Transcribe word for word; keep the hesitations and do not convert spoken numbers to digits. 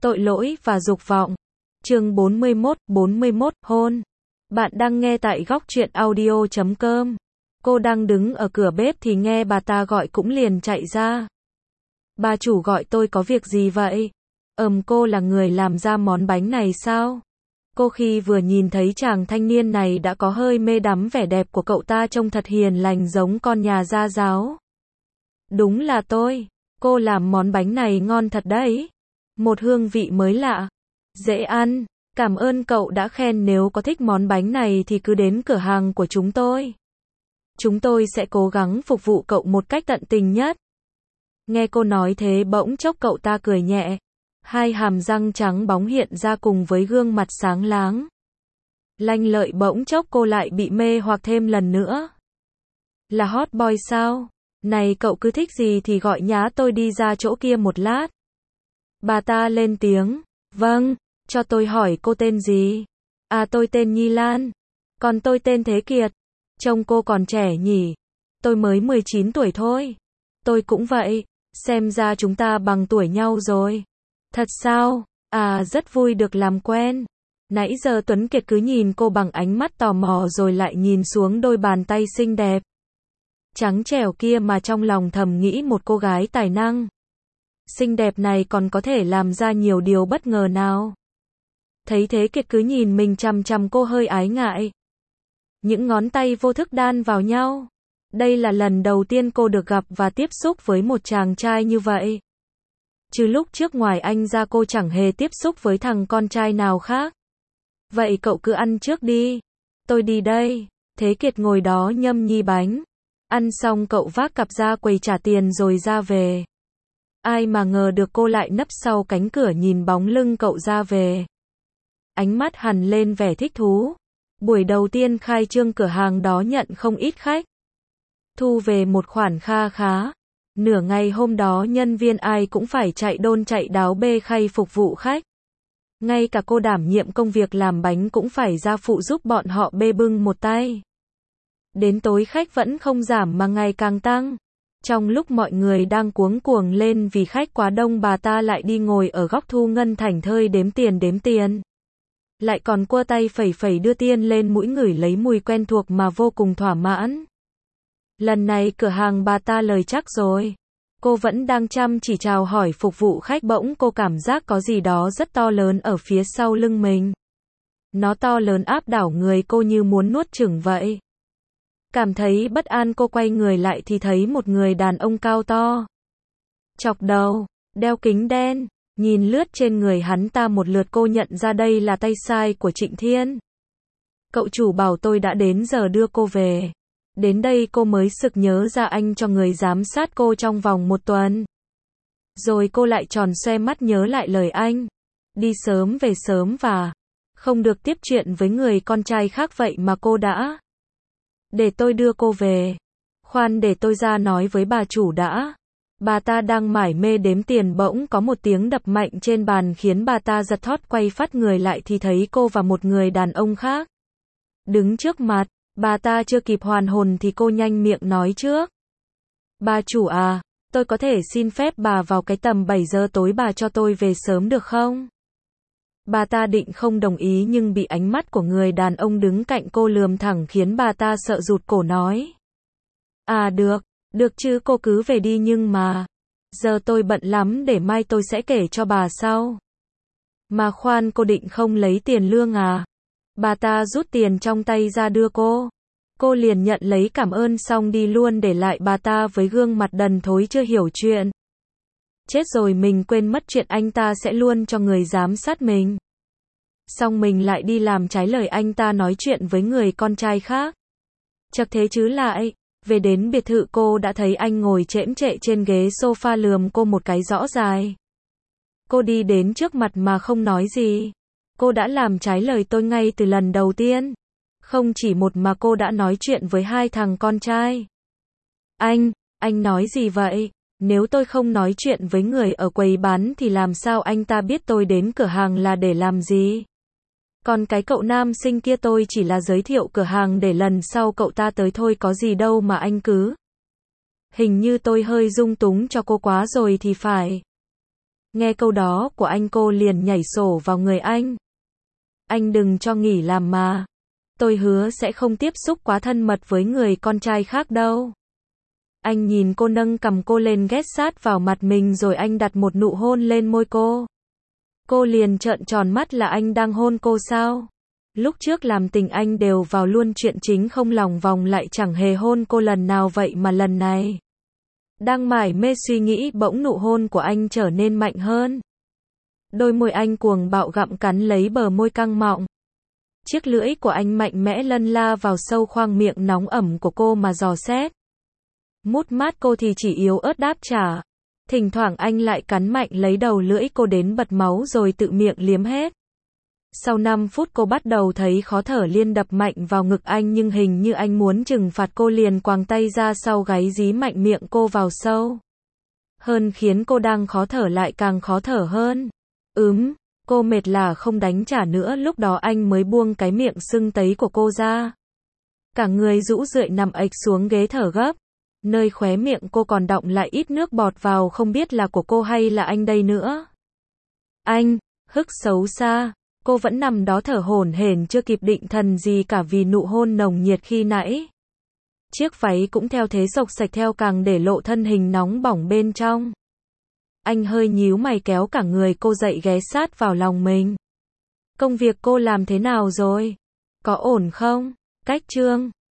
Tội lỗi và dục vọng. Chương bốn mươi mốt, bốn mươi mốt, hôn. Bạn đang nghe tại góc truyện audio chấm com. Cô đang đứng ở cửa bếp thì nghe bà ta gọi cũng liền chạy ra. Bà chủ gọi tôi có việc gì vậy? Ừm, cô là người làm ra món bánh này sao? Cô khi vừa nhìn thấy chàng thanh niên này đã có hơi mê đắm vẻ đẹp của cậu ta, trông thật hiền lành giống con nhà gia giáo. Đúng là tôi. Cô làm món bánh này ngon thật đấy. Một hương vị mới lạ, dễ ăn. Cảm ơn cậu đã khen, nếu có thích món bánh này thì cứ đến cửa hàng của chúng tôi. Chúng tôi sẽ cố gắng phục vụ cậu một cách tận tình nhất. Nghe cô nói thế bỗng chốc cậu ta cười nhẹ. Hai hàm răng trắng bóng hiện ra cùng với gương mặt sáng láng. Lanh lợi, bỗng chốc cô lại bị mê hoặc thêm lần nữa. Là hot boy sao? Này cậu cứ thích gì thì gọi nhá, tôi đi ra chỗ kia một lát. Bà ta lên tiếng. Vâng, cho tôi hỏi cô tên gì? À, tôi tên Nhi Lan. Còn tôi tên Thế Kiệt. Trông cô còn trẻ nhỉ? Tôi mới mười chín tuổi thôi. Tôi cũng vậy. Xem ra chúng ta bằng tuổi nhau rồi. Thật sao? À, rất vui được làm quen. Nãy giờ Tuấn Kiệt cứ nhìn cô bằng ánh mắt tò mò rồi lại nhìn xuống đôi bàn tay xinh đẹp trắng trẻo kia mà trong lòng thầm nghĩ một cô gái tài năng xinh đẹp này còn có thể làm ra nhiều điều bất ngờ nào. Thấy Thế Kiệt cứ nhìn mình chằm chằm cô hơi ái ngại. Những ngón tay vô thức đan vào nhau. Đây là lần đầu tiên cô được gặp và tiếp xúc với một chàng trai như vậy. Chứ lúc trước ngoài anh ra cô chẳng hề tiếp xúc với thằng con trai nào khác. Vậy cậu cứ ăn trước đi. Tôi đi đây. Thế Kiệt ngồi đó nhâm nhi bánh. Ăn xong cậu vác cặp ra quầy trả tiền rồi ra về. Ai mà ngờ được cô lại nấp sau cánh cửa nhìn bóng lưng cậu ra về. Ánh mắt hằn lên vẻ thích thú. Buổi đầu tiên khai trương cửa hàng đó nhận không ít khách. Thu về một khoản kha khá. Nửa ngày hôm đó nhân viên ai cũng phải chạy đôn chạy đáo bê khay phục vụ khách. Ngay cả cô đảm nhiệm công việc làm bánh cũng phải ra phụ giúp bọn họ bê bưng một tay. Đến tối khách vẫn không giảm mà ngày càng tăng. Trong lúc mọi người đang cuống cuồng lên vì khách quá đông, bà ta lại đi ngồi ở góc thu ngân thảnh thơi đếm tiền đếm tiền. Lại còn cua tay phẩy phẩy đưa tiền lên mũi ngửi lấy mùi quen thuộc mà vô cùng thỏa mãn. Lần này cửa hàng bà ta lời chắc rồi. Cô vẫn đang chăm chỉ chào hỏi phục vụ khách, bỗng cô cảm giác có gì đó rất to lớn ở phía sau lưng mình. Nó to lớn áp đảo người cô như muốn nuốt chửng vậy. Cảm thấy bất an cô quay người lại thì thấy một người đàn ông cao to, chọc đầu, đeo kính đen. Nhìn lướt trên người hắn ta một lượt cô nhận ra đây là tay sai của Trịnh Thiên. Cậu chủ bảo tôi đã đến giờ đưa cô về. Đến đây cô mới sực nhớ ra anh cho người giám sát cô trong vòng một tuần. Rồi cô lại tròn xoe mắt nhớ lại lời anh. Đi sớm về sớm và không được tiếp chuyện với người con trai khác, vậy mà cô đã. Để tôi đưa cô về. Khoan, để tôi ra nói với bà chủ đã. Bà ta đang mải mê đếm tiền bỗng có một tiếng đập mạnh trên bàn khiến bà ta giật thót, quay phát người lại thì thấy cô và một người đàn ông khác đứng trước mặt. Bà ta chưa kịp hoàn hồn thì cô nhanh miệng nói trước. Bà chủ à, tôi có thể xin phép bà vào cái tầm bảy giờ tối bà cho tôi về sớm được không? Bà ta định không đồng ý nhưng bị ánh mắt của người đàn ông đứng cạnh cô lườm thẳng khiến bà ta sợ rụt cổ nói. À được, được chứ, cô cứ về đi, nhưng mà giờ tôi bận lắm, để mai tôi sẽ kể cho bà sau. Mà khoan, cô định không lấy tiền lương à? Bà ta rút tiền trong tay ra đưa cô. Cô liền nhận lấy cảm ơn xong đi luôn, để lại bà ta với gương mặt đần thối chưa hiểu chuyện. Chết rồi, mình quên mất chuyện anh ta sẽ luôn cho người giám sát mình. Xong mình lại đi làm trái lời anh ta, nói chuyện với người con trai khác. Chật thế chứ lại. Về đến biệt thự cô đã thấy anh ngồi chễm chệ trên ghế sofa lườm cô một cái rõ dài. Cô đi đến trước mặt mà không nói gì. Cô đã làm trái lời tôi ngay từ lần đầu tiên. Không chỉ một mà cô đã nói chuyện với hai thằng con trai. Anh, anh nói gì vậy? Nếu tôi không nói chuyện với người ở quầy bán thì làm sao anh ta biết tôi đến cửa hàng là để làm gì? Còn cái cậu nam sinh kia tôi chỉ là giới thiệu cửa hàng để lần sau cậu ta tới thôi, có gì đâu mà anh cứ. Hình như tôi hơi dung túng cho cô quá rồi thì phải. Nghe câu đó của anh cô liền nhảy sổ vào người anh. Anh đừng cho nghỉ làm mà. Tôi hứa sẽ không tiếp xúc quá thân mật với người con trai khác đâu. Anh nhìn cô nâng cằm cô lên ghét sát vào mặt mình rồi anh đặt một nụ hôn lên môi cô. Cô liền trợn tròn mắt là anh đang hôn cô sao? Lúc trước làm tình anh đều vào luôn chuyện chính không lòng vòng lại chẳng hề hôn cô lần nào vậy mà lần này. Đang mải mê suy nghĩ bỗng nụ hôn của anh trở nên mạnh hơn. Đôi môi anh cuồng bạo gặm cắn lấy bờ môi căng mọng. Chiếc lưỡi của anh mạnh mẽ lân la vào sâu khoang miệng nóng ẩm của cô mà dò xét. Mút mát cô thì chỉ yếu ớt đáp trả. Thỉnh thoảng anh lại cắn mạnh lấy đầu lưỡi cô đến bật máu rồi tự miệng liếm hết. Sau năm phút cô bắt đầu thấy khó thở liên đập mạnh vào ngực anh nhưng hình như anh muốn trừng phạt cô liền quàng tay ra sau gáy dí mạnh miệng cô vào sâu. Hơn khiến cô đang khó thở lại càng khó thở hơn. Ừm, cô mệt là không đánh trả nữa lúc đó anh mới buông cái miệng sưng tấy của cô ra. Cả người rũ rượi nằm ệch xuống ghế thở gấp. Nơi khóe miệng cô còn đọng lại ít nước bọt vào không biết là của cô hay là anh đây nữa. Anh, hức xấu xa. Cô vẫn nằm đó thở hổn hển chưa kịp định thần gì cả vì nụ hôn nồng nhiệt khi nãy. Chiếc váy cũng theo thế xộc xạch theo càng để lộ thân hình nóng bỏng bên trong. Anh hơi nhíu mày kéo cả người cô dậy ghé sát vào lòng mình. Công việc cô làm thế nào rồi? Có ổn không? Cách Trương